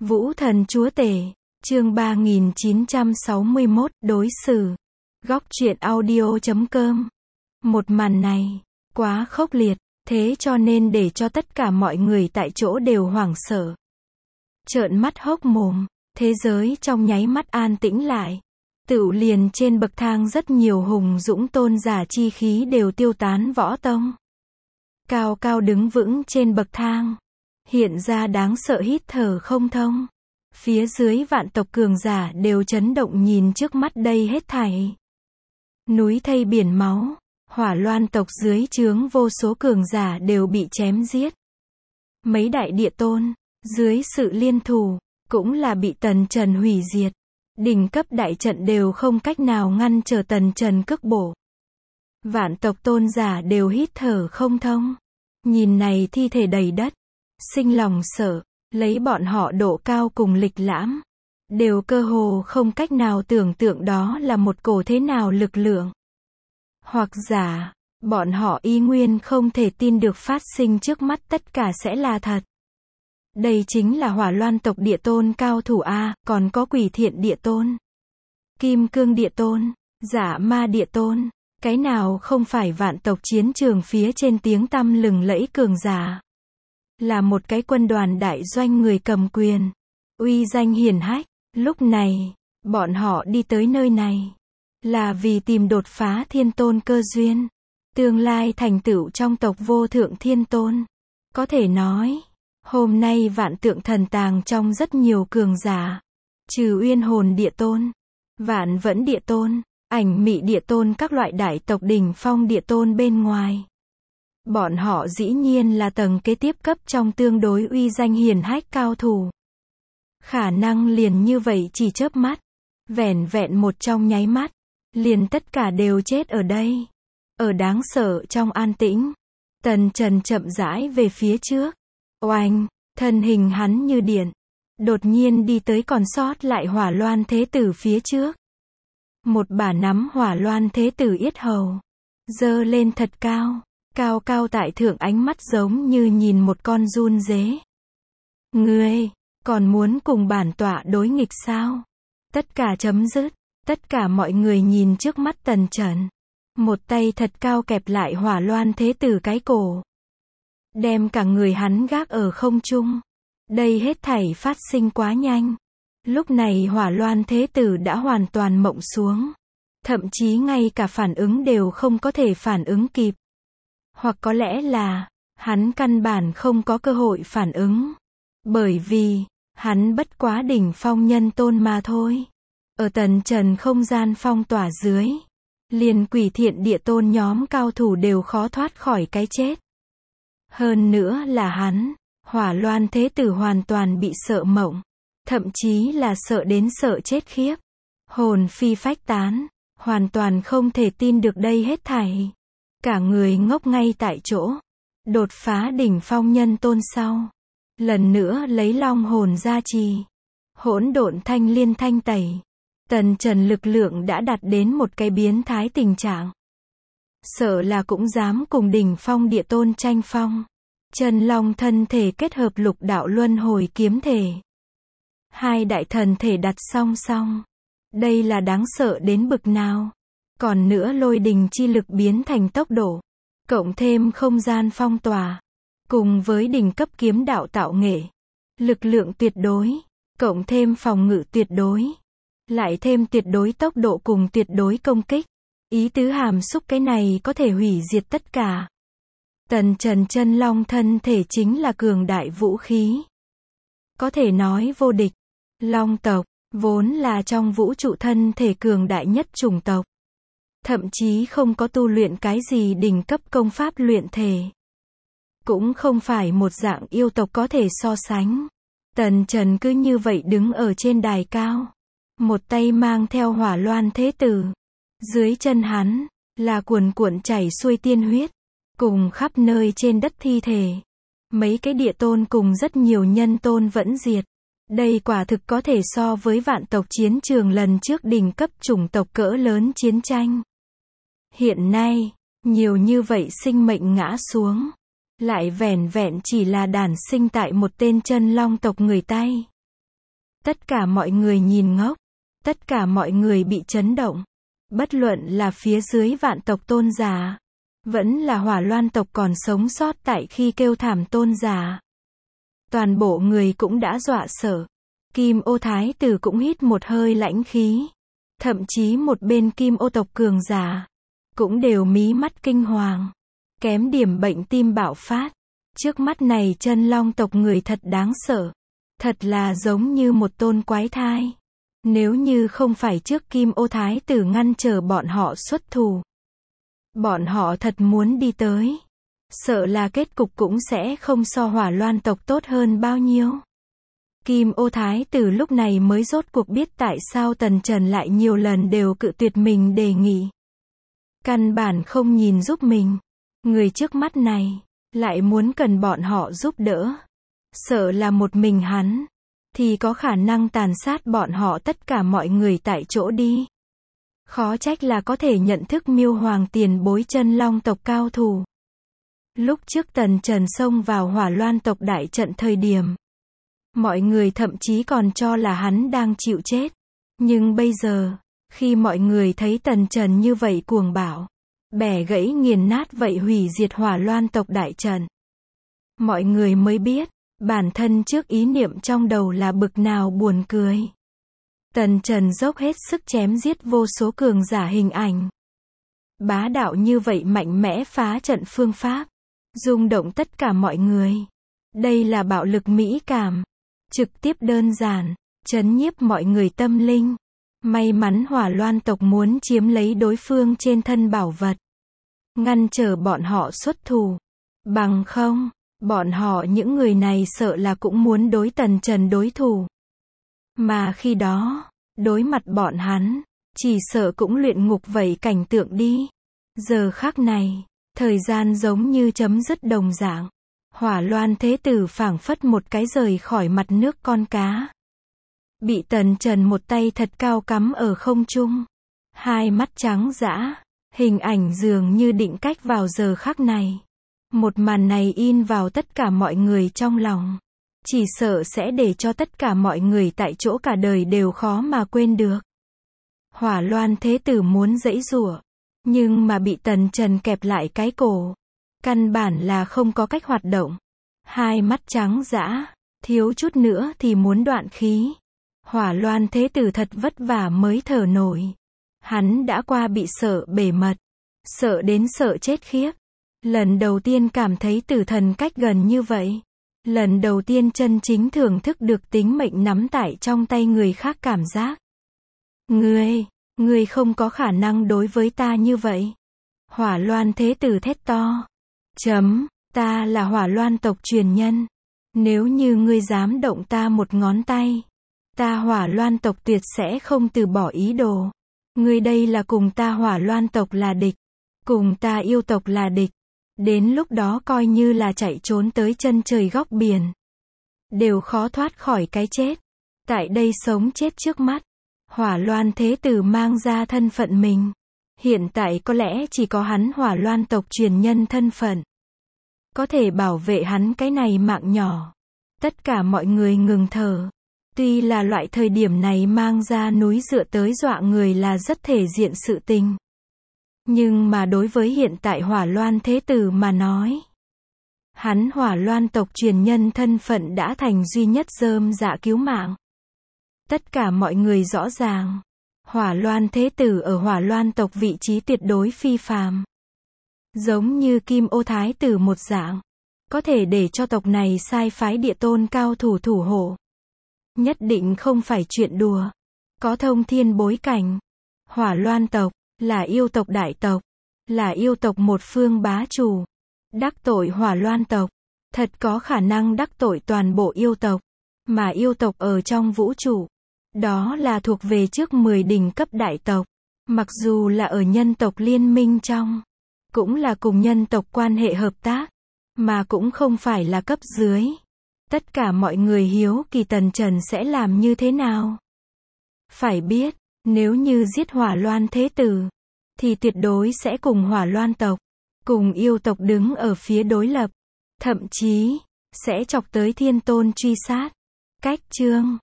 Vũ thần chúa tể, chương 3961, đối xử. Góc truyện audio.com. Một màn này, quá khốc liệt, thế cho nên để cho tất cả mọi người tại chỗ đều hoảng sợ. Trợn mắt hốc mồm, thế giới trong nháy mắt an tĩnh lại. Tựu liền trên bậc thang rất nhiều hùng dũng tôn giả chi khí đều tiêu tán võ tông. Cao cao đứng vững trên bậc thang. Hiện ra đáng sợ hít thở không thông. Phía dưới vạn tộc cường giả đều chấn động nhìn trước mắt đây hết thảy. Núi thây biển máu, Hỏa Loan tộc dưới trướng vô số cường giả đều bị chém giết. Mấy đại địa tôn, dưới sự liên thủ, cũng là bị Tần Trần hủy diệt. Đỉnh cấp đại trận đều không cách nào ngăn trở Tần Trần cước bổ. Vạn tộc tôn giả đều hít thở không thông. Nhìn này thi thể đầy đất, sinh lòng sợ, lấy bọn họ độ cao cùng lịch lãm, đều cơ hồ không cách nào tưởng tượng đó là một cổ thế nào lực lượng. Hoặc giả, bọn họ y nguyên không thể tin được phát sinh trước mắt tất cả sẽ là thật. Đây chính là Hỏa Loan tộc địa tôn cao thủ A, còn có Quỷ Thiện địa tôn, Kim Cương địa tôn, Dạ Ma địa tôn, cái nào không phải vạn tộc chiến trường phía trên tiếng tăm lừng lẫy cường giả. Là một cái quân đoàn đại doanh người cầm quyền, uy danh hiển hách. Lúc này, bọn họ đi tới nơi này, là vì tìm đột phá thiên tôn cơ duyên, tương lai thành tựu trong tộc vô thượng thiên tôn. Có thể nói, hôm nay vạn tượng thần tàng trong rất nhiều cường giả, trừ Uyên Hồn địa tôn, Vạn Vẫn địa tôn, Ảnh Mị địa tôn các loại đại tộc đỉnh phong địa tôn bên ngoài. Bọn họ dĩ nhiên là tầng kế tiếp cấp trong tương đối uy danh hiển hách cao thủ. Khả năng liền như vậy chỉ chớp mắt, vẻn vẹn một trong nháy mắt, liền tất cả đều chết ở đây. Ở đáng sợ trong an tĩnh, Tần Trần chậm rãi về phía trước. Oanh, thân hình hắn như điện, đột nhiên đi tới còn sót lại Hỏa Loan Thế Tử phía trước. Một bả nắm Hỏa Loan Thế Tử yết hầu, giơ lên thật cao. Cao cao tại thượng, ánh mắt giống như nhìn một con giun dế. Ngươi, còn muốn cùng bản tọa đối nghịch sao? Tất cả chấm dứt. Tất cả mọi người nhìn trước mắt Tần Trần. Một tay thật cao kẹp lại Hỏa Loan Thế Tử cái cổ. Đem cả người hắn gác ở không trung. Đây hết thảy phát sinh quá nhanh. Lúc này Hỏa Loan Thế Tử đã hoàn toàn mộng xuống. Thậm chí ngay cả phản ứng đều không có thể phản ứng kịp. Hoặc có lẽ là, hắn căn bản không có cơ hội phản ứng. Bởi vì, hắn bất quá đỉnh phong nhân tôn mà thôi. Ở Tần Trần không gian phong tỏa dưới, liền Quỷ Thiện địa tôn nhóm cao thủ đều khó thoát khỏi cái chết. Hơn nữa là hắn, Hỏa Loan Thế Tử hoàn toàn bị sợ mộng. Thậm chí là sợ đến sợ chết khiếp. Hồn phi phách tán, hoàn toàn không thể tin được đây hết thảy. Cả người ngốc ngay tại chỗ. Đột phá đỉnh phong nhân tôn sau, lần nữa lấy long hồn gia trì, hỗn độn thanh liên thanh tẩy. Tần Trần lực lượng đã đạt đến một cái biến thái tình trạng. Sợ là cũng dám cùng đỉnh phong địa tôn tranh phong. Chân long thân thể kết hợp lục đạo luân hồi kiếm thể. Hai đại thần thể đặt song song. Đây là đáng sợ đến bực nào. Còn nữa lôi đình chi lực biến thành tốc độ, cộng thêm không gian phong tỏa, cùng với đỉnh cấp kiếm đạo tạo nghệ, lực lượng tuyệt đối, cộng thêm phòng ngự tuyệt đối, lại thêm tuyệt đối tốc độ cùng tuyệt đối công kích. Ý tứ hàm xúc cái này có thể hủy diệt tất cả. Tần Trần chân long thân thể chính là cường đại vũ khí. Có thể nói vô địch. Long tộc, vốn là trong vũ trụ thân thể cường đại nhất chủng tộc. Thậm chí không có tu luyện cái gì đỉnh cấp công pháp luyện thể. Cũng không phải một dạng yêu tộc có thể so sánh. Tần Trần cứ như vậy đứng ở trên đài cao. Một tay mang theo Hỏa Loan Thế Tử. Dưới chân hắn, là cuồn cuộn chảy xuôi tiên huyết. Cùng khắp nơi trên đất thi thể. Mấy cái địa tôn cùng rất nhiều nhân tôn vẫn diệt. Đây quả thực có thể so với vạn tộc chiến trường lần trước đỉnh cấp chủng tộc cỡ lớn chiến tranh. Hiện nay, nhiều như vậy sinh mệnh ngã xuống, lại vẻn vẹn chỉ là đản sinh tại một tên chân long tộc người Tây. Tất cả mọi người nhìn ngốc. Tất cả mọi người bị chấn động. Bất luận là phía dưới vạn tộc tôn giả, vẫn là Hỏa Loan tộc còn sống sót tại khi kêu thảm tôn giả. Toàn bộ người cũng đã dọa sợ. Kim Ô Thái tử cũng hít một hơi lãnh khí. Thậm chí một bên Kim Ô tộc cường giả cũng đều mí mắt kinh hoàng. Kém điểm bệnh tim bạo phát. Trước mắt này chân long tộc người thật đáng sợ. Thật là giống như một tôn quái thai. Nếu như không phải trước Kim Ô Thái tử ngăn trở bọn họ xuất thủ, bọn họ thật muốn đi tới. Sợ là kết cục cũng sẽ không so Hỏa Loan tộc tốt hơn bao nhiêu. Kim Ô Thái tử lúc này mới rốt cuộc biết tại sao Tần Trần lại nhiều lần đều cự tuyệt mình đề nghị. Căn bản không nhìn giúp mình. Người trước mắt này lại muốn cần bọn họ giúp đỡ. Sợ là một mình hắn thì có khả năng tàn sát bọn họ tất cả mọi người tại chỗ đi. Khó trách là có thể nhận thức Miêu Hoàng tiền bối chân long tộc cao thủ. Lúc trước Tần Trần xông vào Hỏa Loan tộc đại trận thời điểm, mọi người thậm chí còn cho là hắn đang chịu chết. Nhưng bây giờ, khi mọi người thấy Tần Trần như vậy cuồng bạo, bẻ gãy nghiền nát vậy hủy diệt Hỏa Loan tộc đại trận, mọi người mới biết, bản thân trước ý niệm trong đầu là bực nào buồn cười. Tần Trần dốc hết sức chém giết vô số cường giả hình ảnh. Bá đạo như vậy mạnh mẽ phá trận phương pháp, rung động tất cả mọi người. Đây là bạo lực mỹ cảm, trực tiếp đơn giản, trấn nhiếp mọi người tâm linh. May mắn Hỏa Loan tộc muốn chiếm lấy đối phương trên thân bảo vật, ngăn trở bọn họ xuất thủ. Bằng không, bọn họ những người này sợ là cũng muốn đối Tần Trần đối thủ. Mà khi đó, đối mặt bọn hắn, chỉ sợ cũng luyện ngục vậy cảnh tượng đi. Giờ khắc này, thời gian giống như chấm dứt đồng dạng. Hỏa Loan Thế Tử phảng phất một cái rời khỏi mặt nước con cá. Bị Tần Trần một tay thật cao cắm ở không trung. Hai mắt trắng dã, hình ảnh dường như định cách vào giờ khắc này. Một màn này in vào tất cả mọi người trong lòng. Chỉ sợ sẽ để cho tất cả mọi người tại chỗ cả đời đều khó mà quên được. Hỏa Loan Thế Tử muốn giãy giụa, nhưng mà bị Tần Trần kẹp lại cái cổ. Căn bản là không có cách hoạt động. Hai mắt trắng dã, thiếu chút nữa thì muốn đoạn khí. Hỏa Loan Thế Tử thật vất vả mới thở nổi. Hắn đã qua bị sợ bể mật. Sợ đến sợ chết khiếp. Lần đầu tiên cảm thấy tử thần cách gần như vậy. Lần đầu tiên chân chính thưởng thức được tính mệnh nắm tại trong tay người khác cảm giác. Ngươi không có khả năng đối với ta như vậy. Hỏa Loan Thế Tử thét to. Ta là Hỏa Loan tộc truyền nhân. Nếu như ngươi dám động ta một ngón tay, ta Hỏa Loan tộc tuyệt sẽ không từ bỏ ý đồ. Ngươi đây là cùng ta Hỏa Loan tộc là địch. Cùng ta yêu tộc là địch. Đến lúc đó coi như là chạy trốn tới chân trời góc biển, đều khó thoát khỏi cái chết. Tại đây sống chết trước mắt, Hỏa Loan Thế Tử mang ra thân phận mình. Hiện tại có lẽ chỉ có hắn Hỏa Loan tộc truyền nhân thân phận có thể bảo vệ hắn cái này mạng nhỏ. Tất cả mọi người ngừng thở. Tuy là loại thời điểm này mang ra núi dựa tới dọa người là rất thể diện sự tình. Nhưng mà đối với hiện tại Hỏa Loan Thế Tử mà nói, hắn Hỏa Loan tộc truyền nhân thân phận đã thành duy nhất rơm rạ cứu mạng. Tất cả mọi người rõ ràng, Hỏa Loan Thế Tử ở Hỏa Loan tộc vị trí tuyệt đối phi phàm. Giống như Kim Ô Thái Tử một dạng, có thể để cho tộc này sai phái địa tôn cao thủ thủ hộ. Nhất định không phải chuyện đùa. Có thông thiên bối cảnh. Hỏa Loan tộc là yêu tộc đại tộc, là yêu tộc một phương bá chủ. Đắc tội Hỏa Loan tộc, thật có khả năng đắc tội toàn bộ yêu tộc. Mà yêu tộc ở trong vũ trụ, đó là thuộc về trước 10 đỉnh cấp đại tộc. Mặc dù là ở nhân tộc liên minh trong, cũng là cùng nhân tộc quan hệ hợp tác, mà cũng không phải là cấp dưới. Tất cả mọi người hiếu kỳ Tần Trần sẽ làm như thế nào. Phải biết, nếu như giết Hỏa Loan Thế Tử, thì tuyệt đối sẽ cùng Hỏa Loan tộc, cùng yêu tộc đứng ở phía đối lập. Thậm chí, sẽ chọc tới thiên tôn truy sát. Cách chương